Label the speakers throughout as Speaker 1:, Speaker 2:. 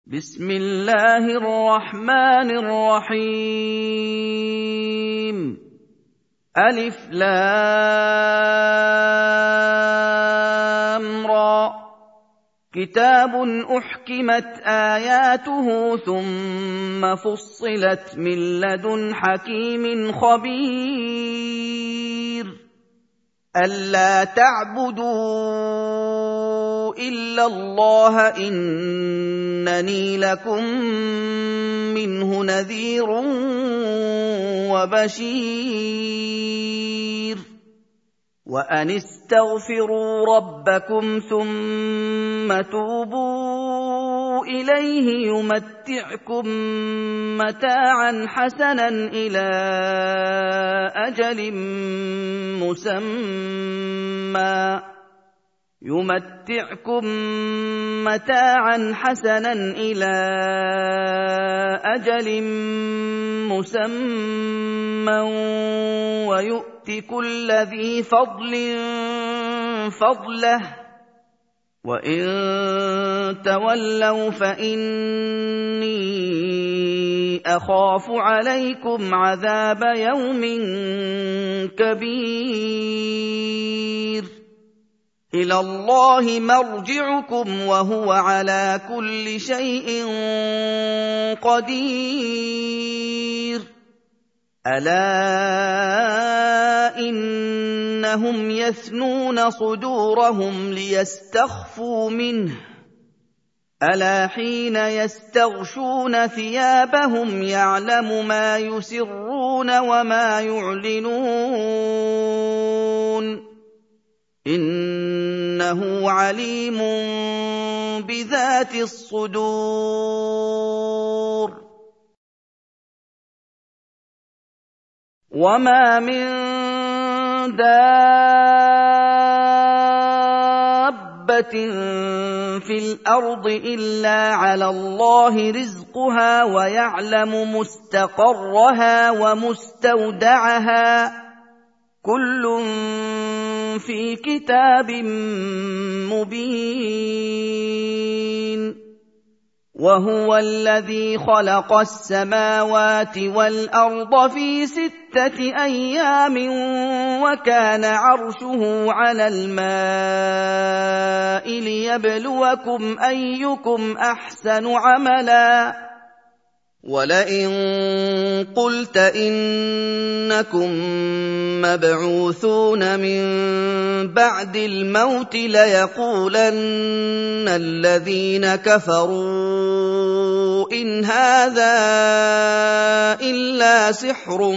Speaker 1: بسم الله الرحمن الرحيم. ألف لام را. كتاب أحكمت آياته ثم فصلت من لدن حكيم خبير. ألا تعبدوا إلا الله إنني لكم منه نذير وبشير. وأن استغفروا ربكم ثم توبوا إليه يمتعكم متاعا حسنا إلى أجل مسمى ويؤت كل ذي فضل فضله. وإن تولوا فإني أخاف عليكم عذاب يوم كبير. إلى الله مرجعكم وهو على كل شيء قدير. ألا إنهم يثنون صدورهم ليستخفوا منه ألا حين يستغشون ثيابهم يعلم ما يسرون وما يعلنون إنه عليم بذات الصدور. وما من دابة في الأرض إلا على الله رزقها ويعلم مستقرها ومستودعها كل في كتاب مبين. وهو الذي خلق السماوات والأرض في 6 أيام وكان عرشه على الماء ليبلوكم أيكم أحسن عملا. ولئن قلت إنكم مبعوثون من بعد الموت ليقولن الذين كفروا إن هذا إلا سحر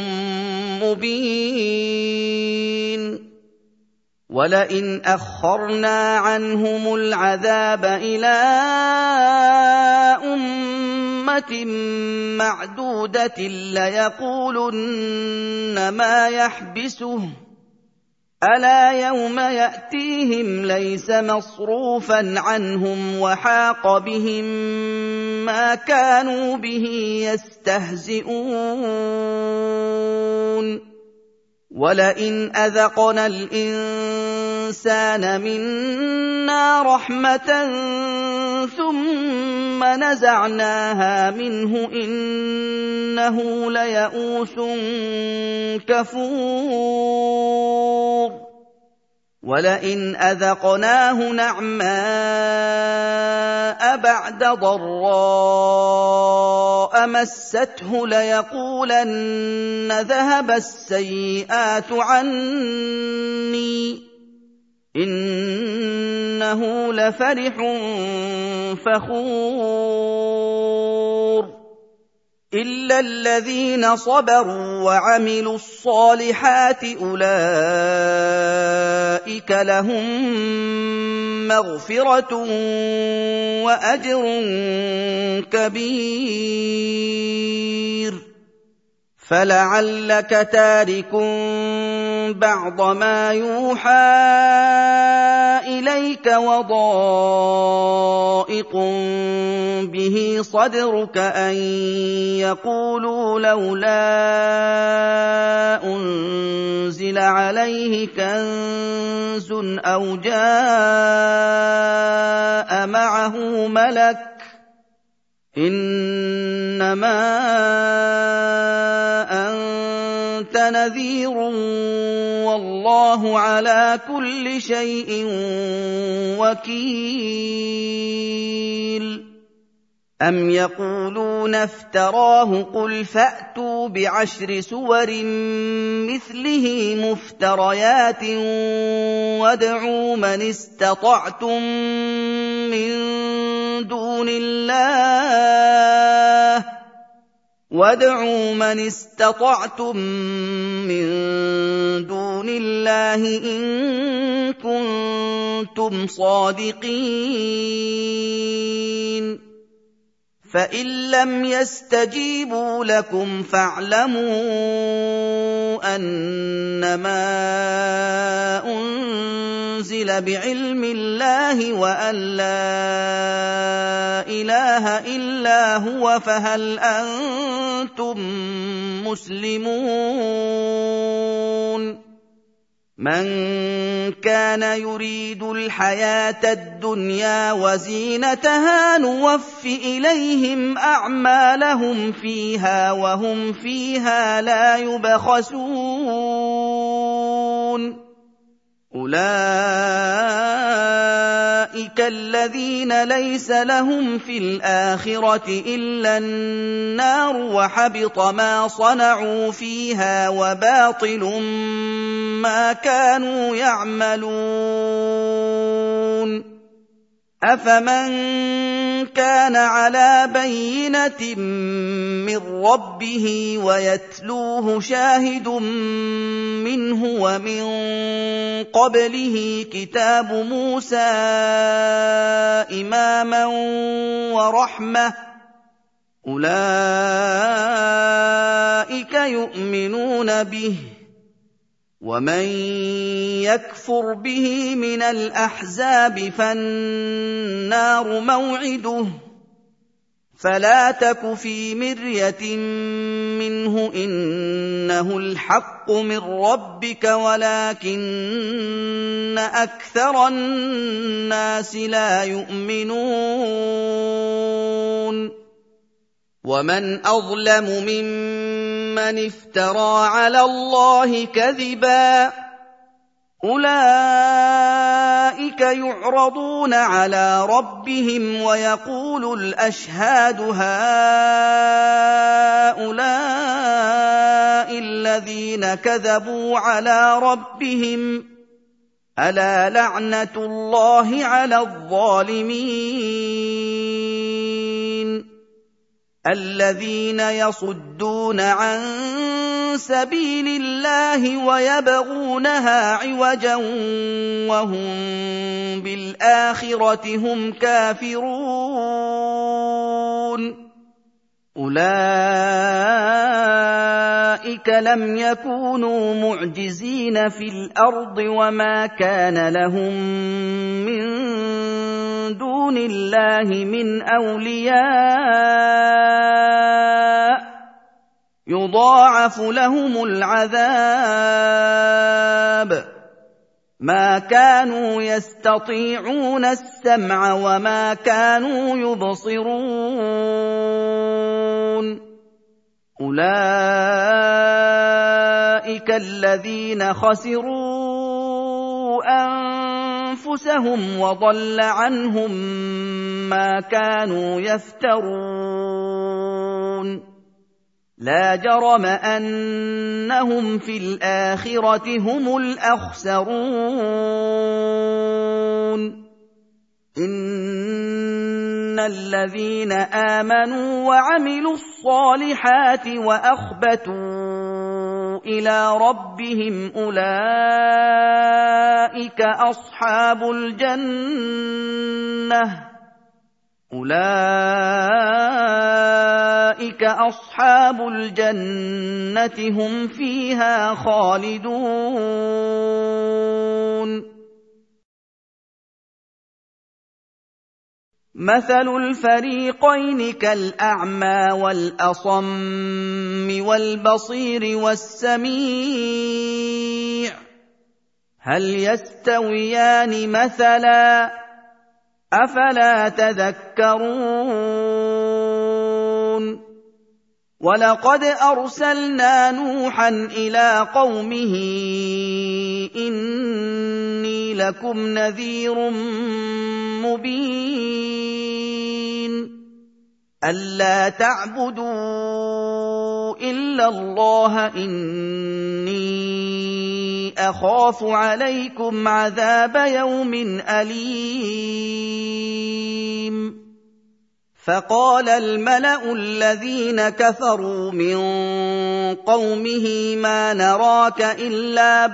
Speaker 1: مبين. ولئن أخرنا عنهم العذاب إلى أمة معدودة ليقولن ما يحبسه ألا يوم يأتيهم ليس مصروفا عنهم وحاق بهم ما كانوا به يستهزئون. ولئن أذقنا الإنسان منا رحمة ثم نزعناها منه إنه ليئوس كفور. ولئن أذقناه نعماء بعد ضراء مسته ليقولن ذهب السيئات عني إنه لفرح فخور. إلا الذين صبروا وعملوا الصالحات أولئك لهم مغفرة وأجر كبير. فلعلك تارك بعض ما يوحى إليك وضائق به صدرك أن يقولوا لولا أنزل عليه كنز أو جاء معه ملك إِنَّمَا أَنتَ نَذِيرٌ وَاللَّهُ عَلَىٰ كُلِّ شَيْءٍ وَكِيلٌ أَمْ يَقُولُونَ افْتَرَاهُ قُلْ فَأْتُوا بِعَشْرِ سُوَرٍ مِّثْلِهِ مُفْتَرَيَاتٍ وَادْعُوا مَنِ اسْتَطَعْتُم مِّن دُونِ اللَّهِ إِن كُنتُمْ صَادِقِينَ فَإِن لَّمْ يَسْتَجِيبُوا لَكُمْ فَاعْلَمُوا أَنَّمَا أُنزِلَ بِعِلْمِ اللَّهِ وَأَن لَّا إِلَٰهَ إِلَّا هُوَ فَهَلْ أَنتُم مُّسْلِمُونَ مَن كَانَ يُرِيدُ الْحَيَاةَ الدُّنْيَا وَزِينَتَهَا نُوَفِّ إِلَيْهِمْ أَعْمَالَهُمْ فِيهَا وَهُمْ فِيهَا لَا يُبْخَسُونَ أُولَٰئِكَ الَّذِينَ لَيْسَ لَهُمْ فِي الْآخِرَةِ إِلَّا النَّارُ وَحَبِطَ مَا صَنَعُوا فِيهَا وَبَاطِلٌ مَّا كَانُوا يَعْمَلُونَ أَفَمَن كَانَ عَلَىٰ بَيِّنَةٍ مِّن رَّبِّهِ وَيَتْلُوهُ شَاهِدٌ مِّنْهُ وَمِن قَبْلِهِ كِتَابُ مُوسَىٰ إِمَامًا وَرَحْمَةً أُولَٰئِكَ يُؤْمِنُونَ بِهِ ۚ وَمَن يَكْفُرْ بِهِ مِنَ الْأَحْزَابِ فَالنَّارُ مَوْعِدُهُ ۚ فَلَا تَكُ فِي مِرْيَةٍ مِّنْهُ ۚ إِنَّهُ الْحَقُّ مِن رَّبِّكَ وَلَٰكِنَّ أَكْثَرَ النَّاسِ لَا يُؤْمِنُونَ وَمَنْ أَظْلَمُ مِمَّنِ افْتَرَىٰ عَلَى اللَّهِ كَذِبًا ۚ أُولَٰئِكَ يُعْرَضُونَ عَلَىٰ رَبِّهِمْ وَيَقُولُ الْأَشْهَادُ هَٰؤُلَاءِ الَّذِينَ كَذَبُوا عَلَىٰ رَبِّهِمْ ۚ أَلَا لَعْنَةُ اللَّهِ عَلَى الظَّالِمِينَ الَّذِينَ يَصُدُّونَ عَن سَبِيلِ اللَّهِ وَيَبْغُونَهَا عِوَجًا وَهُم بِالْآخِرَةِ هُمْ كَافِرُونَ أُولَٰئِكَ لَمْ يَكُونُوا مُعْجِزِينَ فِي الْأَرْضِ وَمَا كَانَ لَهُم مِّن دُونِ اللَّهِ مِنْ أَوْلِيَاءَ يُضَاعَفُ لَهُمُ الْعَذَابُ مَا كَانُوا يَسْتَطِيعُونَ السَّمْعَ وَمَا كَانُوا يُبْصِرُونَ أُولَٰئِكَ الَّذِينَ خَسِرُوا أَنفُسَهُمْ وَضَلَّ عَنْهُم مَّا كَانُوا يَفْتَرُونَ لَا جَرَمَ أَنَّهُمْ فِي الْآخِرَةِ هُمُ الْأَخْسَرُونَ إِنَّ الَّذِينَ آمَنُوا وَعَمِلُوا الصَّالِحَاتِ وَأَخْبَتُوا إِلَىٰ رَبِّهِمْ أُولَٰئِكَ أَصْحَابُ الْجَنَّةِ هُمْ فِيهَا خَالِدُونَ مَثَلُ الْفَرِيقَيْنِ كَالْأَعْمَىٰ وَالْأَصَمِّ وَالْبَصِيرِ وَالسَّمِيعِ هَلْ يَسْتَوِيَانِ مَثَلًا ۚ أَفَلَا تَذَكَّرُونَ وَلَقَدْ أَرْسَلْنَا نُوحًا إِلَىٰ قَوْمِهِ إِنِّي لَكُمْ نَذِيرٌ مُّبِينٌ أَلَّا تَعْبُدُوا إِلَّا اللَّهَ إِنِّي أَخَافُ عَلَيْكُمْ عَذَابَ يَوْمٍ أَلِيمٍ فَقَالَ الْمَلَأُ الَّذِينَ كَفَرُوا مِن قَوْمِهِ مَا نَرَاكَ إِلَّا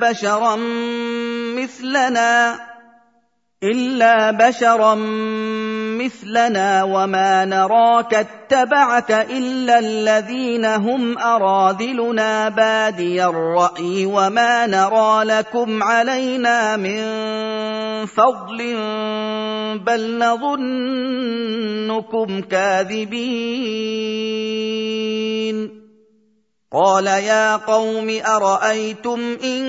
Speaker 1: بَشَرًا مِّثْلَنَا وَمَا نَرَاكَ اتَّبَعَكَ إِلَّا الَّذِينَ هُمْ أَرَاذِلُنَا بَادِيَ الرَّأْيِ وَمَا نَرَىٰ لَكُمْ عَلَيْنَا مِن فَضْلٍ بَلْ نَظُنُّكُمْ كَاذِبِينَ قَالَ يَا قَوْمِ أَرَأَيْتُمْ إِن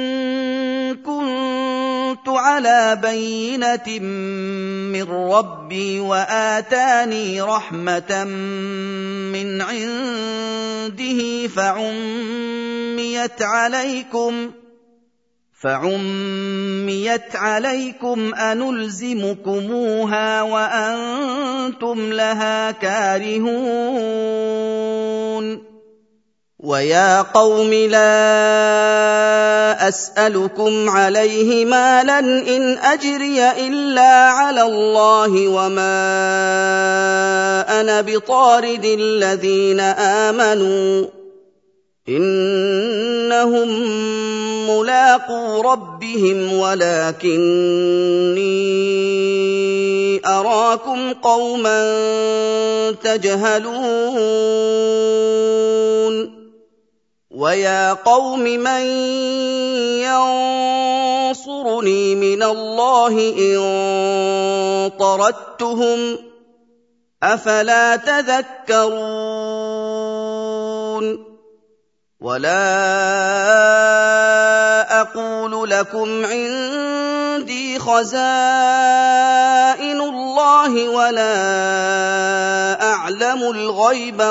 Speaker 1: كُنتُ عَلَىٰ بَيِّنَةٍ مِّن رَّبِّي وَآتَانِي رَحْمَةً مِّنْ عِندِهِ فَعُمِّيَتْ عَلَيْكُمْ أَنُلْزِمُكُمُوهَا وَأَنتُمْ لَهَا كَارِهُونَ وَيَا قَوْمِ لَا أَسْأَلُكُمْ عَلَيْهِ مَالًا إِنْ أَجْرِيَ إِلَّا عَلَى اللَّهِ وَمَا أَنَا بِطَارِدِ الَّذِينَ آمَنُوا إِنَّهُم مُّلَاقُو رَبِّهِمْ وَلَٰكِنِّي أَرَاكُمْ قَوْمًا تَجْهَلُونَ وَيَا قَوْمِ مَن يَنصُرُنِي مِنَ اللَّهِ إِن طَرَدتُّهُمْ ۚ أَفَلَا تَذَكَّرُونَ وَلَا أَقُولُ لَكُمْ عِندِي خَزَائِنُ اللَّهِ وَلَا أَعْلَمُ الْغَيْبَ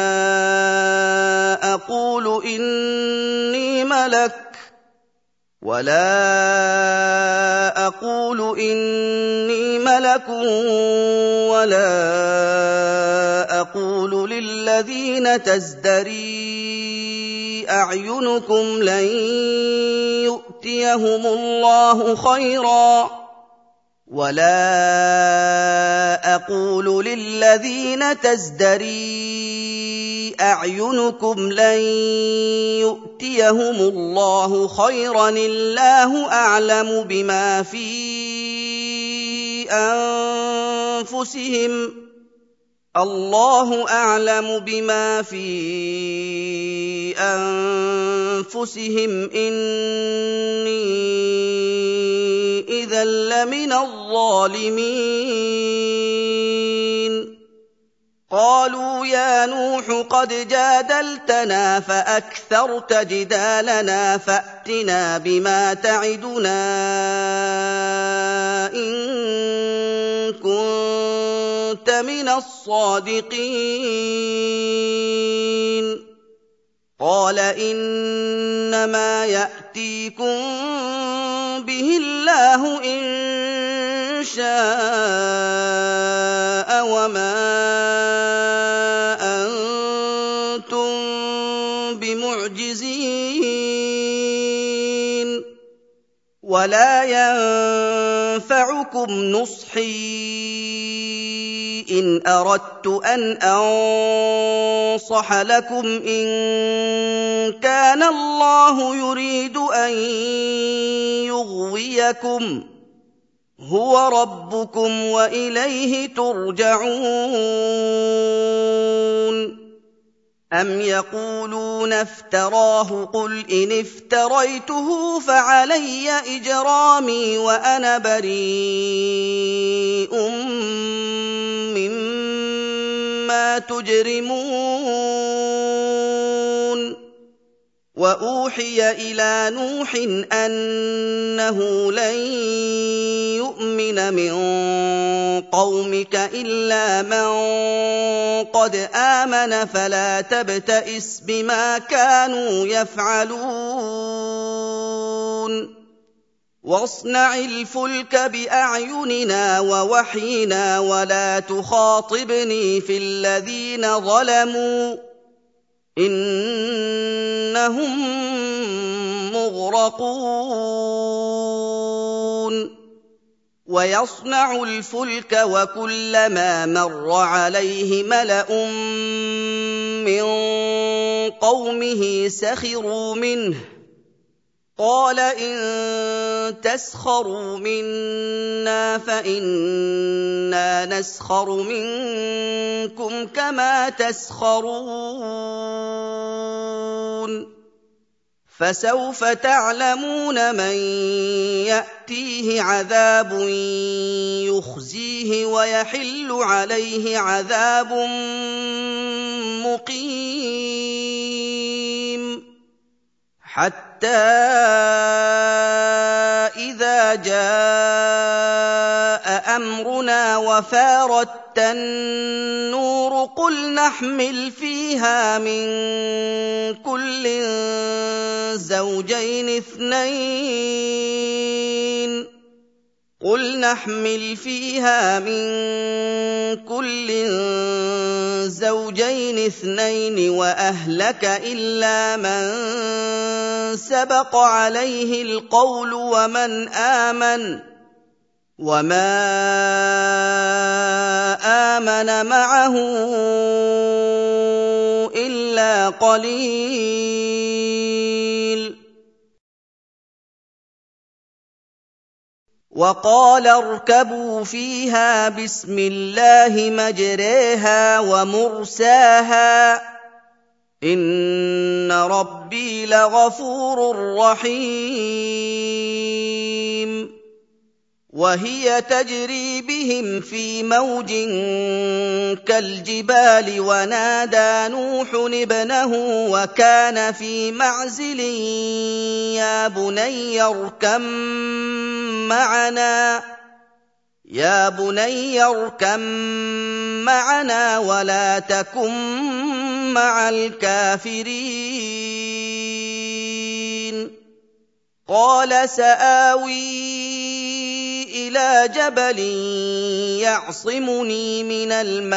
Speaker 1: وَلَا أَقُولُ إِنِّي مَلَكٌ وَلَا أَقُولُ لِلَّذِينَ تَزْدَرِي أَعْيُنُكُمْ لَن يُؤْتِيَهُمُ اللَّهُ خَيْرًا اللَّهُ أَعْلَمُ بِمَا فِي أَنفُسِهِمْ إِنِّي إِذًا لَّمِنَ الظَّالِمِينَ قَالُوا يَا نُوحُ قَدْ جَادَلْتَنَا فَأَكْثَرْتَ جِدَالَنَا فَأْتِنَا بِمَا تَعِدُنَا إِن كُنتَ مِنَ الصَّادِقِينَ قَالَ إِنَّمَا يَأْتِيكُم بِهِ اللَّهُ إِن شَاءَ وَمَا أَنتُم بِمُعْجِزِينَ وَلَا يَنفَعُكُمْ نُصْحِي إِنْ أَرَدتُّ أَنْ أَنصَحَ لَكُمْ إِن كَانَ اللَّهُ يُرِيدُ أَن يُغْوِيَكُمْ هُوَ رَبُّكُمْ وَإِلَيْهِ تُرْجَعُونَ أَمْ يَقُولُونَ افْتَرَاهُ ۖ قُلْ إِنِ افْتَرَيْتُهُ فَعَلَيَّ إِجْرَامِي وَأَنَا بَرِيءٌ مِّمَّا تُجْرِمُونَ وأوحي إلى نوح أنه لن يؤمن من قومك إلا من قد آمن فلا تبتئس بما كانوا يفعلون واصنع الفلك بأعيننا ووحينا ولا تخاطبني في الذين ظلموا إنهم مغرقون ويصنع الفلك وكلما مر عليه ملأ من قومه سخروا منه قال إن تسخروا منا فإنا نسخر منكم كما تسخرون فسوف تعلمون من يأتيه عذاب يخزيه ويحل عليه عذاب مقيم حتى إذا جاء أمرنا وفارت النور قل نحمل فيها من كل زوجين اثنين وأهلك إلا من سبق عليه القول ومن آمن وما آمن معه إلا قليل وقال اركبوا فيها بسم الله مجريها ومرساها إن ربي لغفور رحيم وهي تجري بهم في موج كالجبال ونادى نوح ابنه وكان في معزل يا بني اركم معنا ولا تكن مع الكافرين قال سآوي إلى جبل يعصمني من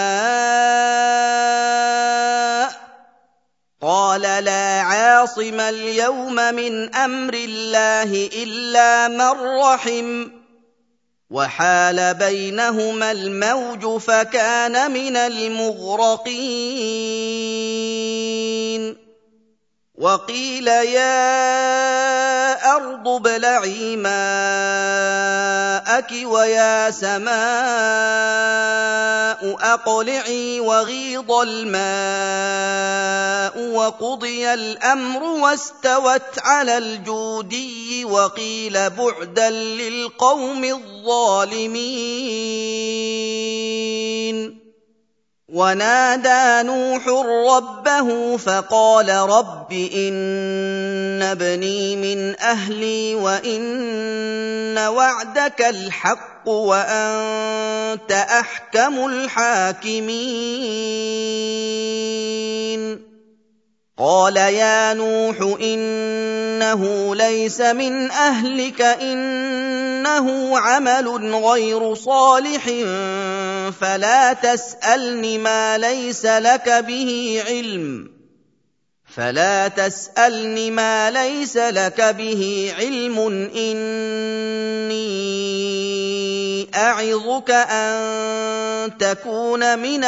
Speaker 1: الماء قال لا عاصم اليوم من أمر الله إلا من رحم وحال بينهما الموج فكان من المغرقين وقيل يا أرض ابلعي ماءك ويا سماء أقلعي وغيض الماء وقضي الأمر واستوت على الجودي وقيل بعدا للقوم الظالمين ونادى نوح ربه فقال رب إن ابني من أهلي وإن وعدك الحق وأنت أحكم الحاكمين قال يا نوح إنه ليس من أهلك إنه عمل غير صالح فلا تسألني ما ليس لك به علم إني أعظك أن تكون من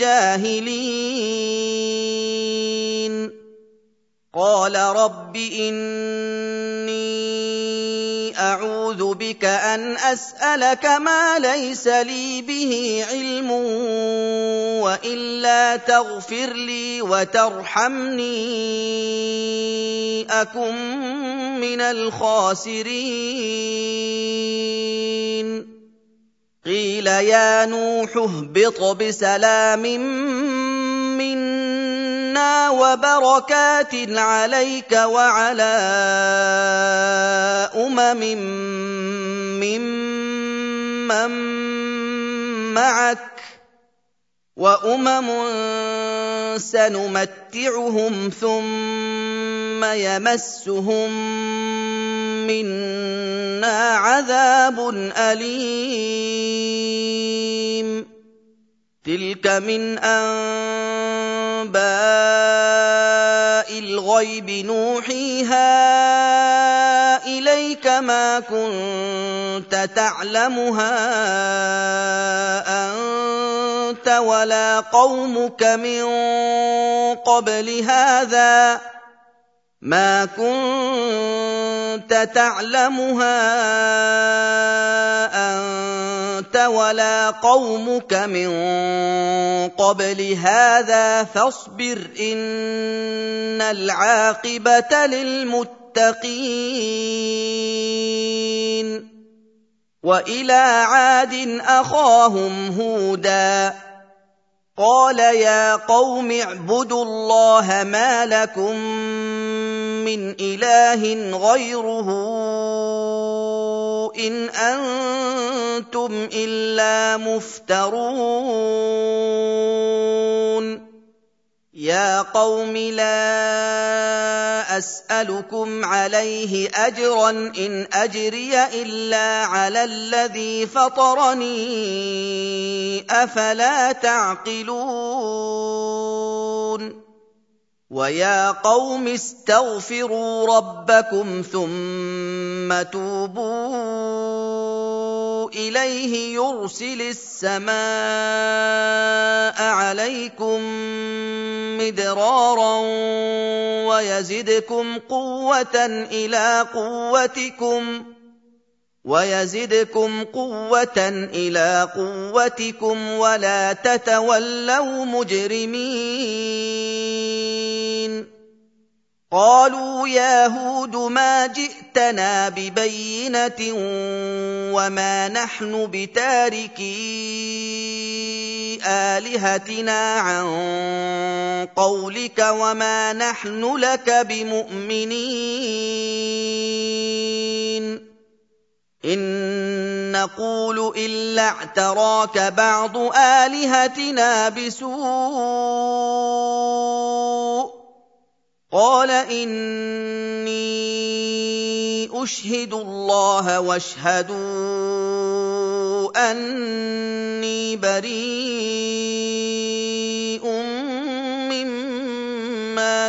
Speaker 1: الجاهلين قال رب إني أعوذ بك أن أسألك ما ليس لي به علم وإلا تغفر لي وترحمني أكن من الخاسرين قيل يا نوح اهبط بسلام منا وبركاتٍ عَلَيْكَ وَعَلَىٰ مِمَّن مَّعَكَ وَأُمَمٌ سَنُمَتِّعُهُمْ ثُمَّ يَمَسُّهُم مِّنَّا عَذَابٌ أَلِيمٌ تِلْكَ مِنْ أَنبَاءِ الْغَيْبِ نُوحِيهَا إِلَيْكَ مَا كُنتَ تَعْلَمُهَا أَنتَ وَلَا قَوْمُكَ مِن قَبْلِ هَٰذَا فاصبر إِنَّ الْعَاقِبَةَ لِلْمُتَّقِينَ وَإِلَىٰ عَادٍ أَخَاهُمْ هُودًا قَالَ يَا قَوْمِ اعْبُدُوا اللَّهَ مَا لَكُم مِّنْ إِلَٰهٍ غَيْرُهُ إِنْ أَنتُمْ إِلَّا مُفْتَرُونَ يَا قَوْمِ لَا أَسْأَلُكُمْ عَلَيْهِ أَجْرًا إِنْ أَجْرِيَ إِلَّا عَلَى الَّذِي فَطَرَنِي أَفَلَا تَعْقِلُونَ وَيَا قَوْمِ اسْتَغْفِرُوا رَبَّكُمْ ثُمَّ تُوبُوا إِلَيْهِ يُرْسِلِ السَّمَاءَ عَلَيْكُم مِّدْرَارًا وَيَزِدْكُمْ قُوَّةً إِلَىٰ قُوَّتِكُمْ وَلَا تَتَوَلَّوْا مُجْرِمِينَ قَالُوا يَا هُودُ مَا جِئْتَنَا بِبَيِّنَةٍ وَمَا نَحْنُ بِتَارِكِي آلِهَتِنَا عَن قَوْلِكَ وَمَا نَحْنُ لَكَ بِمُؤْمِنِينَ إِن نَّقُولُ إِلَّا اعْتَرَاكَ بَعْضُ آلِهَتِنَا بِسُوءٍ قَالَ إِنِّي أُشْهِدُ اللَّهَ وَاشْهَدُوا أَنِّي بَرِيءٌ مِّمَّا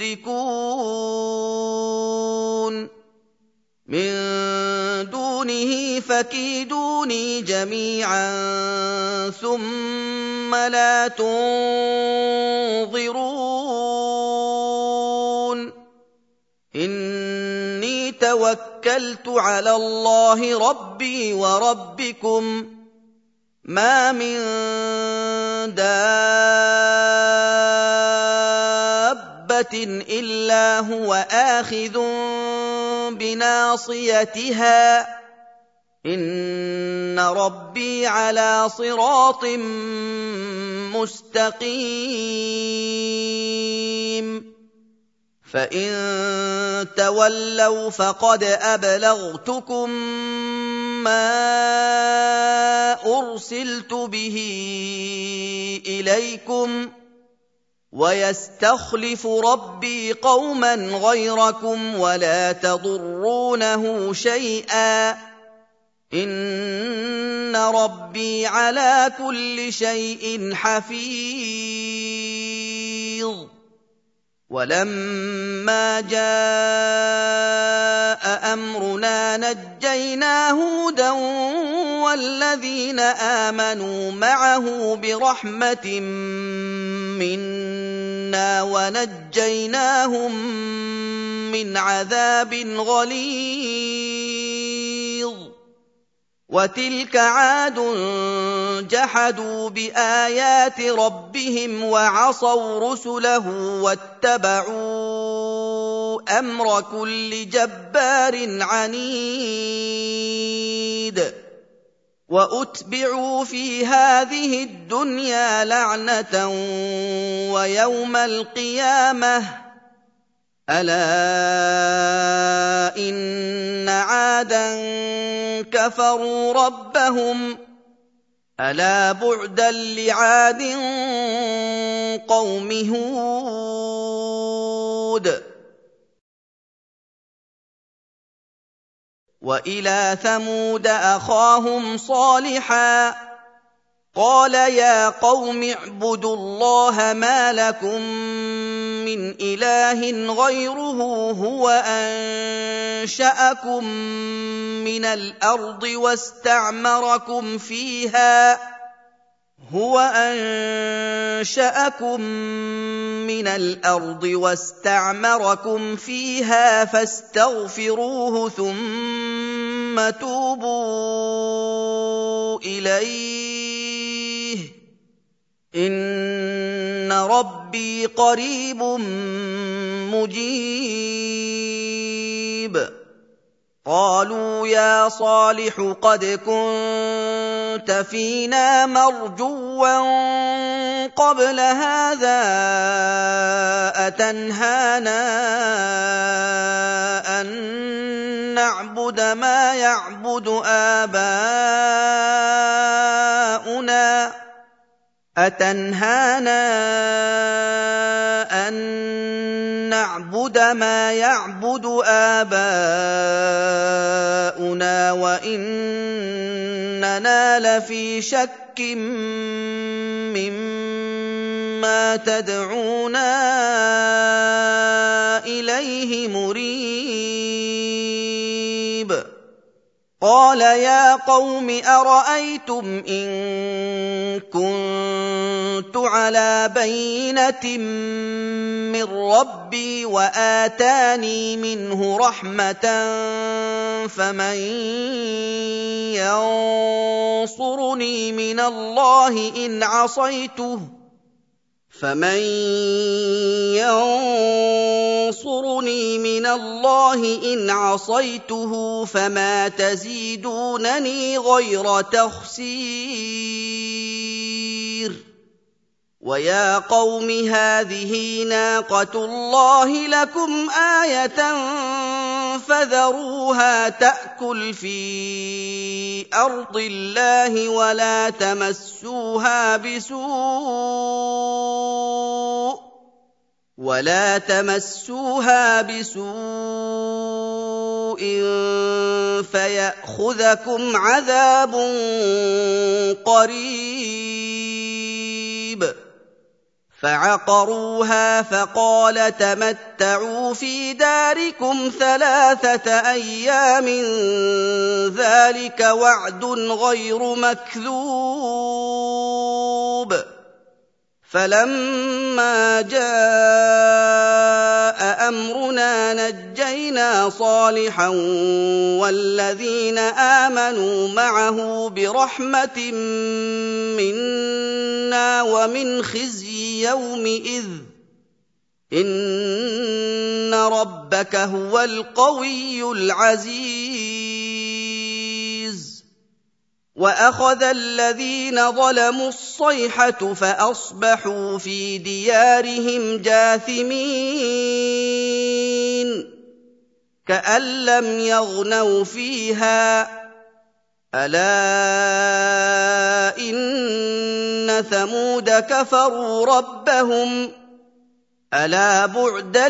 Speaker 1: تُشْرِكُونَ مِن دُونِهِ فَكِيدُونِي جَمِيعًا ثُمَّ لَا تُنظِرُونِ إِنِّي تَوَكَّلْتُ عَلَى اللَّهِ رَبِّي وَرَبِّكُم مَّا مِن دَابَّةٍ إِلَّا هُوَ آخِذٌ بِنَاصِيَتِهَا ۚ إِنَّ رَبِّي عَلَىٰ صِرَاطٍ مُّسْتَقِيمٍ فَإِن تَوَلَّوْا فَقَدْ أَبْلَغْتُكُم مَّا أُرْسِلْتُ بِهِ إِلَيْكُمْ ۚ وَيَسْتَخْلِفُ رَبِّي قَوْمًا غَيْرَكُمْ وَلَا تَضُرُّونَهُ شَيْئًا ۚ إِنَّ رَبِّي عَلَىٰ كُلِّ شَيْءٍ حَفِيظٌ وَلَمَّا جَاءَ أَمْرُنَا نَجَّيْنَا هُودًا وَالَّذِينَ آمَنُوا مَعَهُ بِرَحْمَةٍ مِّنَّا وَنَجَّيْنَاهُم مِّنْ عَذَابٍ غَلِيظٍ وَتِلْكَ عَادٌ جَحَدُوا بِآيَاتِ رَبِّهِمْ وَعَصَوْا رُسُلَهُ وَاتَّبَعُوا أَمْرَ كُلِّ جَبَّارٍ عَنِيدٍ وَأُتْبِعُوا فِي هَٰذِهِ الدُّنْيَا لَعْنَةً وَيَوْمَ الْقِيَامَةِ ۗ أَلَا إِنَّ عَادًا كَفَرُوا رَبَّهُمْ ۗ أَلَا بُعْدًا لِّعَادٍ قَوْمِ هُودٍ. وَإِلَىٰ ثَمُودَ أَخَاهُمْ صَالِحًا ۗ قَالَ يَا قَوْمِ اعْبُدُوا اللَّهَ مَا لَكُم مِّنْ إِلَٰهٍ غَيْرُهُ هُوَ أَنشَأَكُم مِّنَ الْأَرْضِ وَاسْتَعْمَرَكُمْ فِيهَا فَاسْتَغْفِرُوهُ ثُمَّ تُوبُوا إِلَيْهِ ۚ إِنَّ رَبِّي قَرِيبٌ مُّجِيبٌ. قَالُوا يَا صَالِحُ قَدْ كُنتَ فِينَا مَرْجُوًّا قَبْلَ هَٰذَا أَتَنْهَانَا أَن نَّعْبُدَ مَا يَعْبُدُ آبَاؤُنَا وَإِنَّنَا لَفِي شَكٍّ مِّمَّا تَدْعُونَا إِلَيْهِ مُرِيبٍ. قَالَ يَا قَوْمِ أَرَأَيْتُمْ إِن كُنتُ عَلَىٰ بَيِّنَةٍ مِّن رَّبِّي وَآتَانِي مِنْهُ رَحْمَةً فَمَن يَنصُرُنِي مِنَ اللَّهِ إِنْ عَصَيْتُهُ فَمَا تَزِيدُونَنِي غَيْرَ تَخْسِيرٍ. وَيَا قَوْمِ هَٰذِهِ نَاقَةُ اللَّهِ لَكُمْ آيَةً فَذَرُوهَا تَأْكُلْ فِي أَرْضِ اللَّهِ وَلَا تَمَسُّوهَا بِسُوءٍ فَيَأْخُذَكُمْ عَذَابٌ قَرِيبٌ. فَعَقَرُوهَا فَقَالَ تَمَتَّعُوا فِي دَارِكُمْ 3 أَيَّامٍ ذَٰلِكَ وَعْدٌ غَيْرُ مَكْذُوبٍ. فَلَمَّا جَاءَ أَمْرُنَا نَجَّيْنَا صَالِحًا وَالَّذِينَ آمَنُوا مَعَهُ بِرَحْمَةٍ مِّنَّا وَمِنْ خِزْيِ يَوْمِئِذٍ ۗ إِنَّ رَبَّكَ هُوَ الْقَوِيُّ الْعَزِيزُ. وَأَخَذَ الَّذِينَ ظَلَمُوا الصَّيْحَةُ فَأَصْبَحُوا فِي دِيَارِهِمْ جَاثِمِينَ كَأَن لَّمْ يَغْنَوْا فِيهَا ۗ أَلَا إِنَّ ثَمُودَ كَفَرُوا رَبَّهُمْ ۗ أَلَا بُعْدًا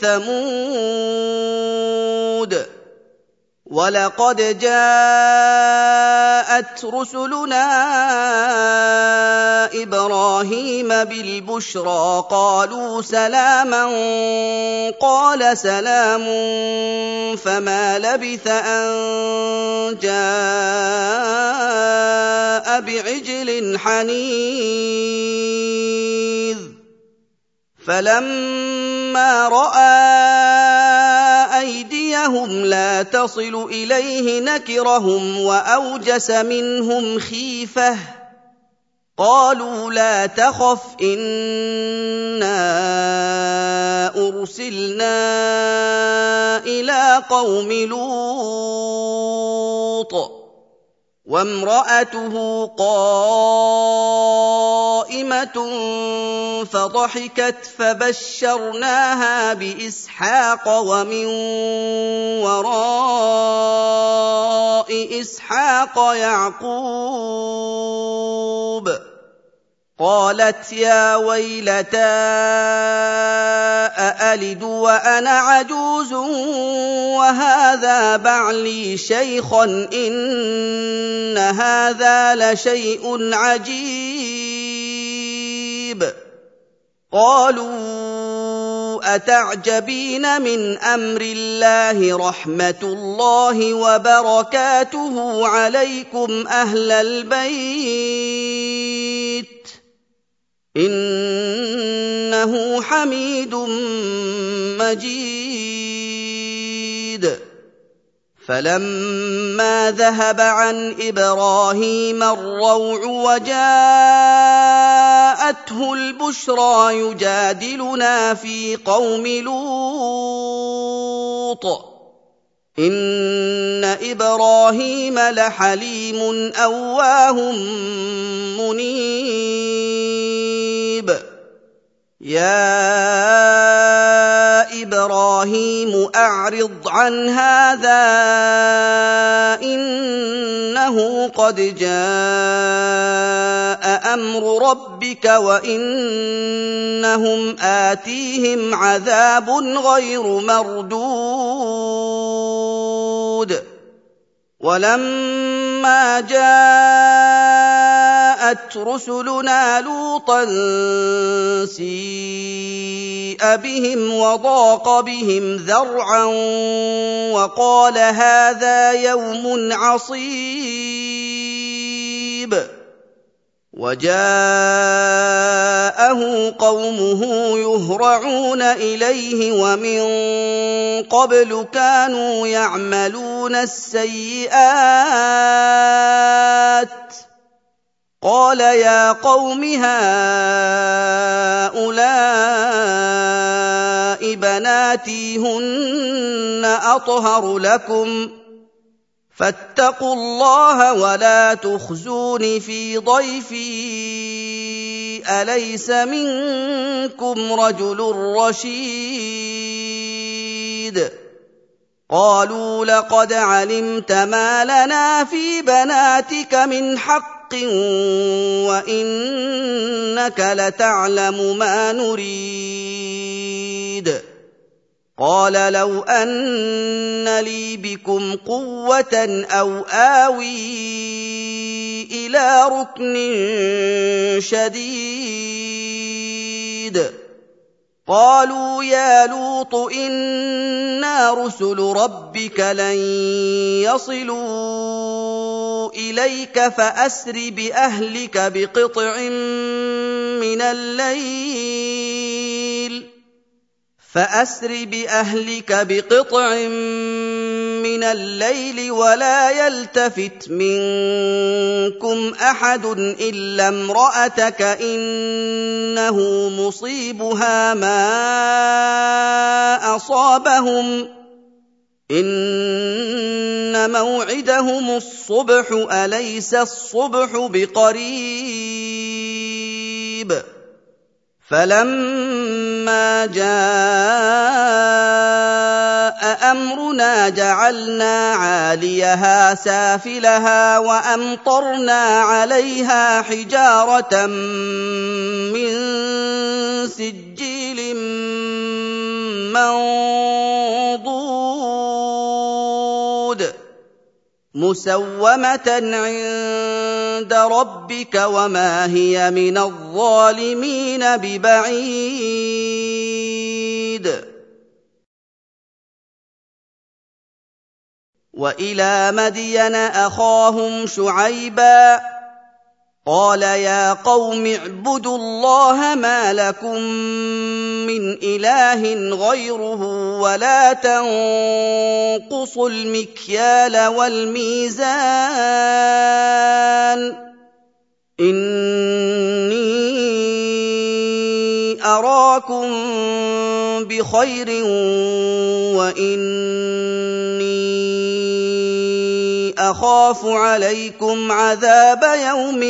Speaker 1: لِّثَمُودَ. وَلَقَدْ جَاءَتْ رُسُلُنَا إِبْرَاهِيمَ بِالْبُشْرَىٰ قَالُوا سَلَامًا قَالَ سَلَامٌ فَمَا لَبِثَ أَن جَاءَ بِعِجْلٍ حَنِيذٍ. فَلَمَّا رَأَىٰ أَيْدِيَهُمْ لَا تَصِلُ إِلَيْهِ نَكِرَهُمْ وَأَوْجَسَ مِنْهُمْ خِيفَةً ۚ قَالُوا لَا تَخَفْ إِنَّا أُرْسِلْنَا إِلَىٰ قَوْمِ لُوطٍ. وامرأته قائمة فضحكت فبشرناها بإسحاق ومن وراء إسحاق يعقوب قالت يا ويلتى أألد وأنا عجوز وهذا بعلي شيخا إن هذا لشيء عجيب قالوا أتعجبين من أمر الله رحمة الله وبركاته عليكم أهل البيت إنه حميد مجيد فلما ذهب عن إبراهيم الروع وجاءته البشرى يجادلنا في قوم لوط إن إبراهيم لحليم أواه منيب يا إبراهيم أعرض عن هذا إنه قد جاء أمر ربك وإنهم آتيهم عذاب غير مردود ولما جاءت رسلنا لوطا سيء بهم وضاق بهم ذرعا وقال هذا يوم عصيب وجاءه قومه يهرعون إليه ومن قبل كانوا يعملون السيئات قال يا قوم هؤلاء بناتي هن أطهر لكم فاتقوا الله ولا تخزون في ضيفي أليس منكم رجل رشيد قالوا لقد علمت ما لنا في بناتك من حق وإنك لتعلم ما نريد قال لو أن لي بكم قوة أو آوي إلى ركن شديد قالوا يا لوط إنا رسل ربك لن يصلوا إليك فأسر بأهلك بقطع من الليل ولا يلتفت منكم أحد إلا امرأتك إنه مصيبها ما أصابهم إن موعدهم الصبح أليس الصبح بقريب فلما جاء أمرنا جعلنا عاليها سافلها وأمطرنا عليها حجارة من سجيل منضود مسومة عند ربك وما هي من الظالمين ببعيد وإلى مدين أخاهم شعيبا قال يا قوم اعبدوا الله ما لكم من إله غيره ولا تنقصوا المكيال والميزان إني أراكم بخير وإني أخاف عليكم عذاب يوم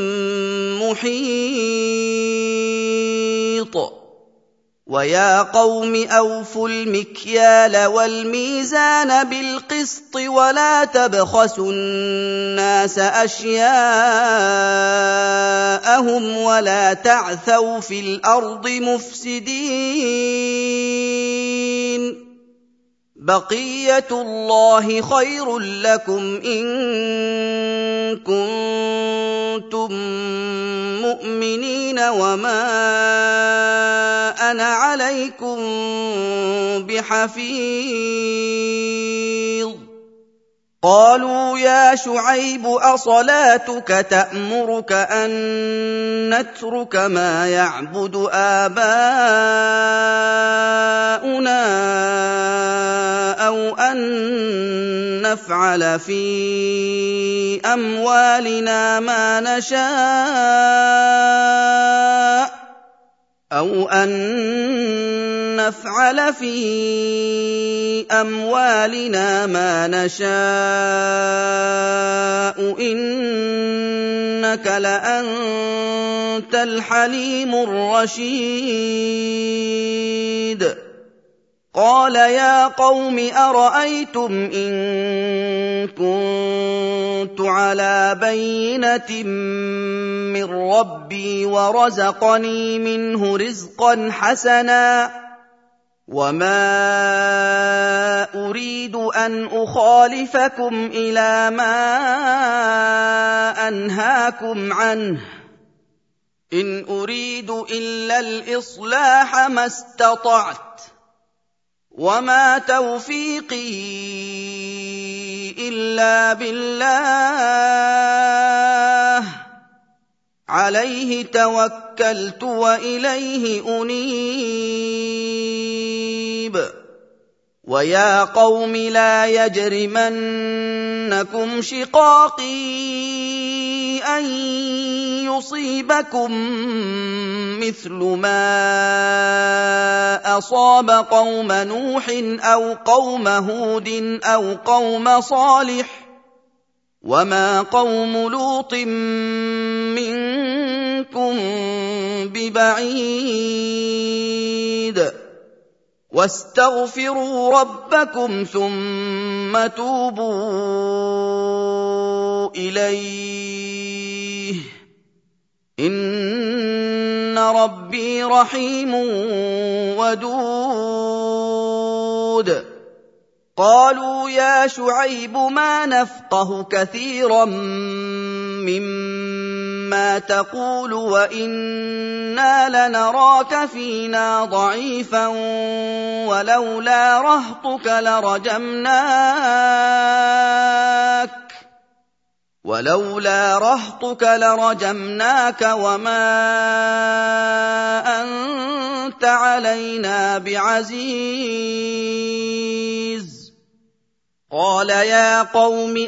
Speaker 1: محيط ويا قوم أوفوا المكيال والميزان بالقسط ولا تبخسوا الناس أشياءهم ولا تعثوا في الأرض مفسدين بقية الله خير لكم إن كنتم مؤمنين وما أنا عليكم بحفيظ قالوا يا شعيب أصلاتك تأمرك أن نترك ما يعبد آباؤنا أو أن نفعل في أموالنا ما نشاء أو أن نفعل في أموالنا ما نشاء إنك لأنت الحليم الرشيد قال يا قوم أرأيتم إن كنت على بينة من ربي ورزقني منه رزقا حسنا وما أريد أن أخالفكم إلى ما أنهاكم عنه إن أريد إلا الإصلاح ما استطعت وما توفيقي إلا بالله عليه توكلت وإليه أنيب ويا قوم لا يجرمنكم شقاقي أن يصيبكم مثل ما أصاب قوم نوح أو قوم هود أو قوم صالح وما قوم لوط منكم ببعيد واستغفروا ربكم ثم توبوا إليه إن ربي رحيم ودود قالوا يا شعيب ما نفقه كثيرا مما تقول وإنا لنراك فينا ضعيفا ولولا رهطك لرجمناك وما أنت علينا بعزيز قال يا قوم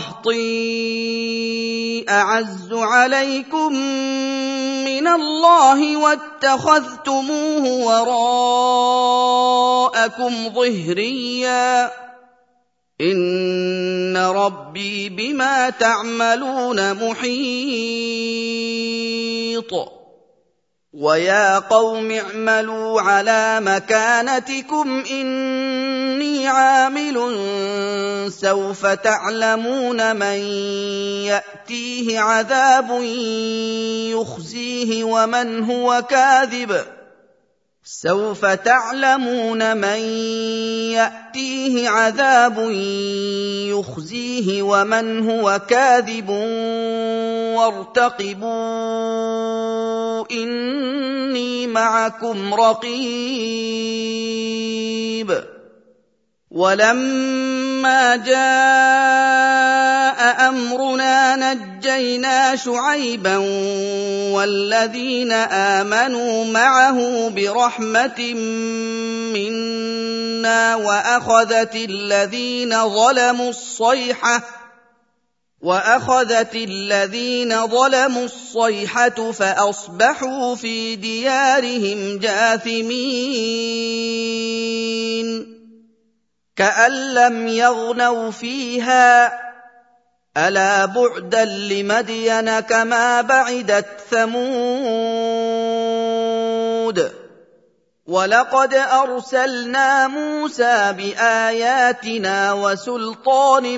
Speaker 1: أرهطي أعز عليكم من الله واتخذتموه وراءكم ظهريا إن ربي بما تعملون محيط ويا قوم اعملوا على مكانتكم إني عامل سوف تعلمون من يأتيه عذاب يخزيه ومن هو كاذب وارتقبوا إني معكم رقيب ولما جاء أمرنا نجينا شعيبا والذين آمنوا معه برحمة منا وأخذت الذين ظلموا الصيحة فأصبحوا في ديارهم جاثمين كأن لم يغنوا فيها ألا بعدا لمدين كما بعدت ثمود ولقد أرسلنا موسى بآياتنا وسلطان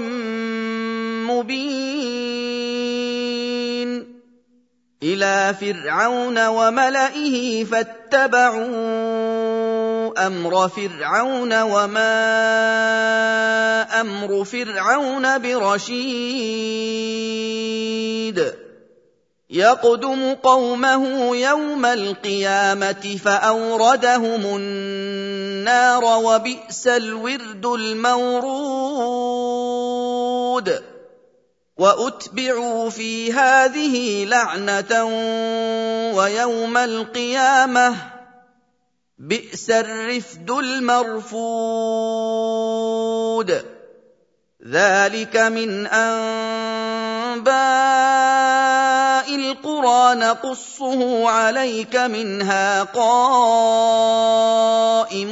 Speaker 1: مبين إلى فرعون وملئه فاتبعوا أمر فرعون وما أمر فرعون برشيد يقدم قومه يوم القيامة فأوردهم النار وبئس الورد المورود وأتبعوا في هذه لعنة ويوم القيامة بئس الرفد المرفود ذلك من أنباء القرى نقصه عليك منها قائم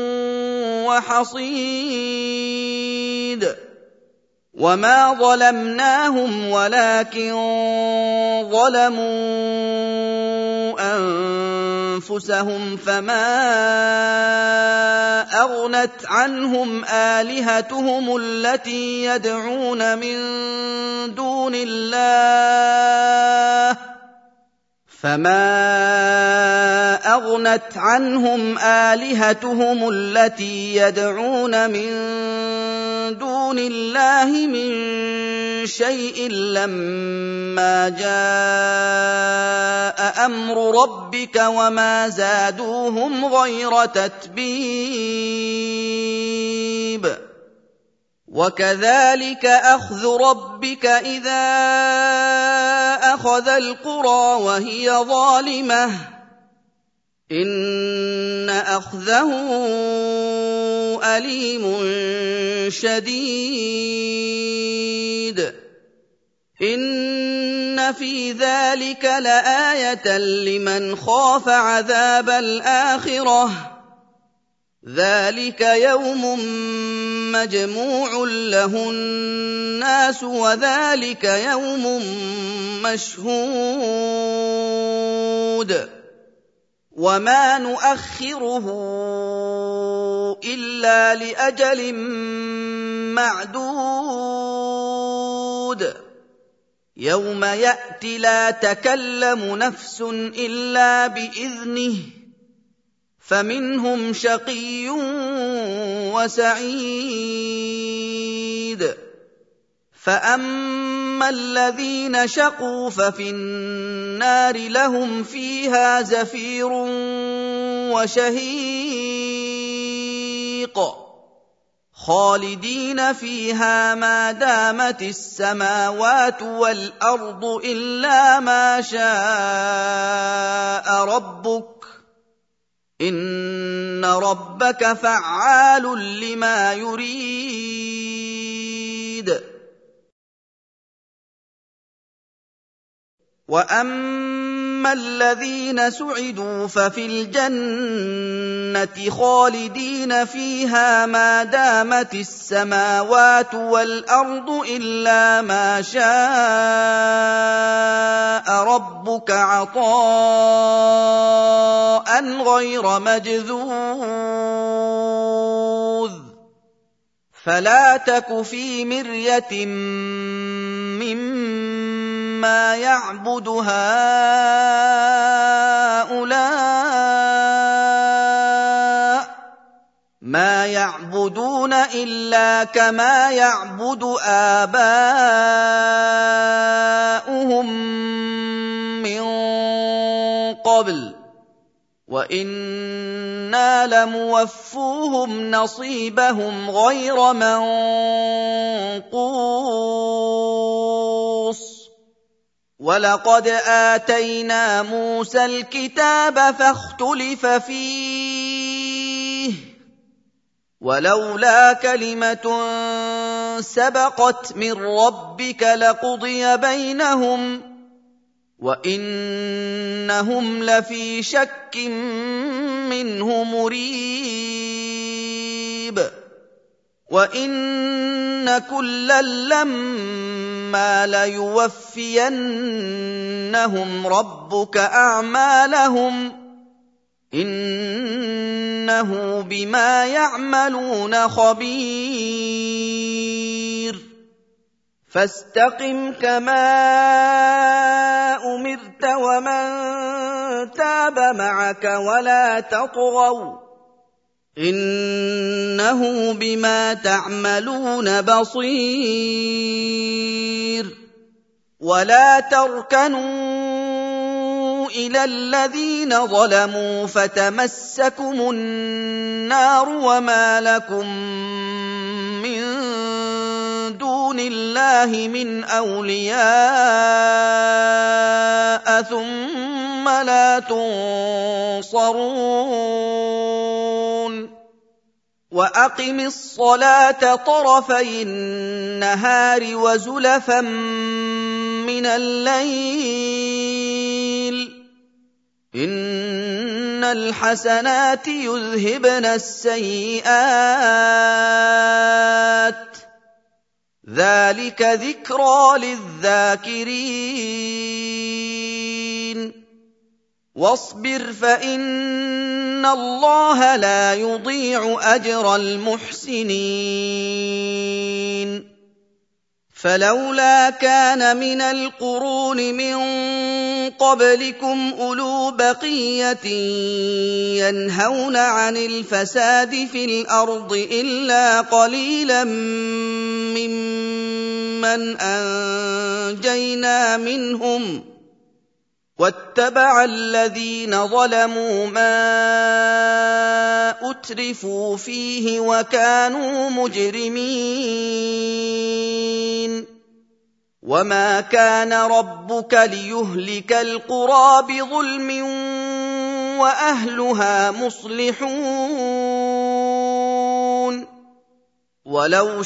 Speaker 1: وحصيد وما ظلمناهم ولكن ظلموا أنفسهم فما أغنت عنهم آلهتهم التي يدعون من دون الله من شيء لما جاء أمر ربك وما زادوهم غير تتبيب وكذلك أخذ ربك إذا أخذ القرى وهي ظالمة إن أخذه أليم شديد إن في ذلك لآية لمن خاف عذاب الآخرة ذلك يوم مجموع له الناس وذلك يوم مشهود وما نؤخره إلا لأجل معدود يوم يأتي لا تكلم نفس إلا بإذنه فمنهم شقي وسعيد فأما الذين شقوا ففي النار لهم فيها زفير وشهيق خالدين فيها ما دامت السماوات والأرض إلا ما شاء ربك إن ربك فعال لما يريد وأما الذين سعدوا ففي الجنة خالدين فيها ما دامت السماوات والأرض إلا ما شاء ربك عطاء غير مجذوذ فلا تك في مرية مما يعبد هؤلاء ما يعبدون إلا كما يعبد آباؤهم من قبل وإنا لموفوهم نصيبهم غير منقوص ولقد آتينا موسى الكتاب فاختلف فيه ولولا كلمة سبقت من ربك لقضي بينهم وإنهم لفي شك منه مريب وإن كلا لما ثُمَّ لَيُوَفِّيَنَّهُمْ رَبُّكَ أَعْمَالَهُمْ إِنَّهُ بِمَا يَعْمَلُونَ خَبِيرٌ فَاسْتَقِمْ كَمَا أُمِرْتَ وَمَن تَابَ مَعَكَ وَلَا تَطْغَوْا إِنَّهُ بِمَا تَعْمَلُونَ بَصِيرٌ وَلَا تَرْكَنُوا إِلَى الَّذِينَ ظَلَمُوا فَتَمَسَّكُمُ النَّارُ وَمَا لَكُم مِّن دُونِ اللَّهِ مِنْ أَوْلِيَاءَ ثُمَّ لَا تُنصَرُونَ وَأَقِمِ الصَّلَاةَ طَرَفَيِ النَّهَارِ وَزُلَفًا مِّنَ اللَّيْلِ ۚ إِنَّ الْحَسَنَاتِ يُذْهِبْنَ السَّيِّئَاتِ ۚ ذَٰلِكَ ذِكْرَىٰ لِلذَّاكِرِينَ وَاصْبِرْ فَإِنَّ اللَّهَ لَا يُضِيعُ أَجْرَ الْمُحْسِنِينَ فَلَوْلَا كَانَ مِنَ الْقُرُونِ مِن قَبْلِكُمْ أُولُو بَقِيَّةٍ يَنْهَوْنَ عَنِ الْفَسَادِ فِي الْأَرْضِ إِلَّا قَلِيلًا مِّمَّنْ أَنجَيْنَا مِنْهُمْ ۗ وَاتَّبَعَ الَّذِينَ ظَلَمُوا مَا أُتْرِفُوا فِيهِ وَكَانُوا مُجْرِمِينَ وَمَا كَانَ رَبُّكَ لِيُهْلِكَ الْقُرَىٰ بِظُلْمٍ وَأَهْلُهَا مُصْلِحُونَ وَلَوْ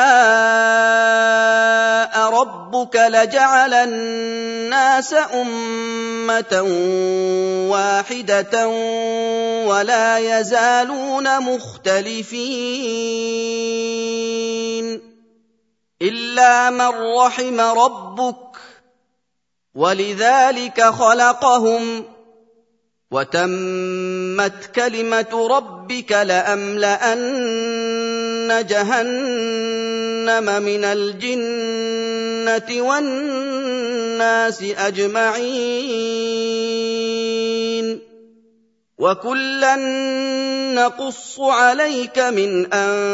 Speaker 1: شَاءَ رَبُّكَ لَجَعَلَ النَّاسَ أُمَّةً وَاحِدَةً وَلَا يَزَالُونَ مُخْتَلِفِينَ إِلَّا مَن رَّحِمَ رَبُّكَ وَلِذَٰلِكَ خَلَقَهُمْ ۗ وَتَمَّتْ كَلِمَةُ رَبِّكَ لَأَمْلَأَنَّ جَهَنَّمَ مِنَ الْجِنَّةِ وَالنَّاسِ أَجْمَعِينَ وَكُلًّا نَّقُصُّ عَلَيْكَ مِنْ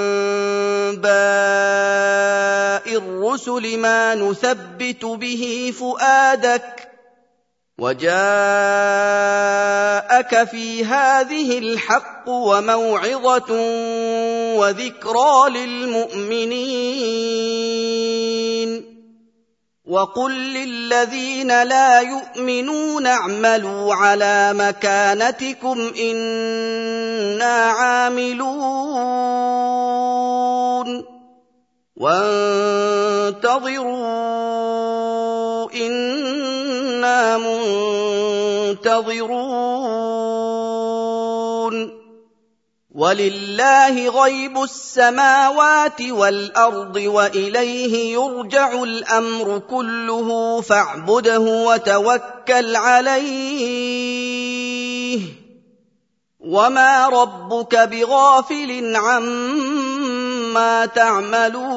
Speaker 1: أَنبَاءِ الرُّسُلِ مَا نُثَبِّتُ بِهِ فُؤَادَكَ ۖ وَجَاءَكَ فِي هَٰذِهِ الْحَقُّ وَمَوْعِظَةٌ وَذِكْرَىٰ لِلْمُؤْمِنِينَ وَقُل لِّلَّذِينَ لَا يُؤْمِنُونَ اعْمَلُوا عَلَىٰ مَكَانَتِكُمْ إِنَّا عَامِلُونَ وَانتَظِرُوا إِنَّا مُنتَظِرُونَ وَلِلَّهِ غَيْبُ السَّمَاوَاتِ وَالْأَرْضِ وَإِلَيْهِ يُرْجَعُ الْأَمْرُ كُلُّهُ فَاعْبُدْهُ وَتَوَكَّلْ عَلَيْهِ ۚ وَمَا رَبُّكَ بِغَافِلٍ عَمَّا تَعْمَلُونَ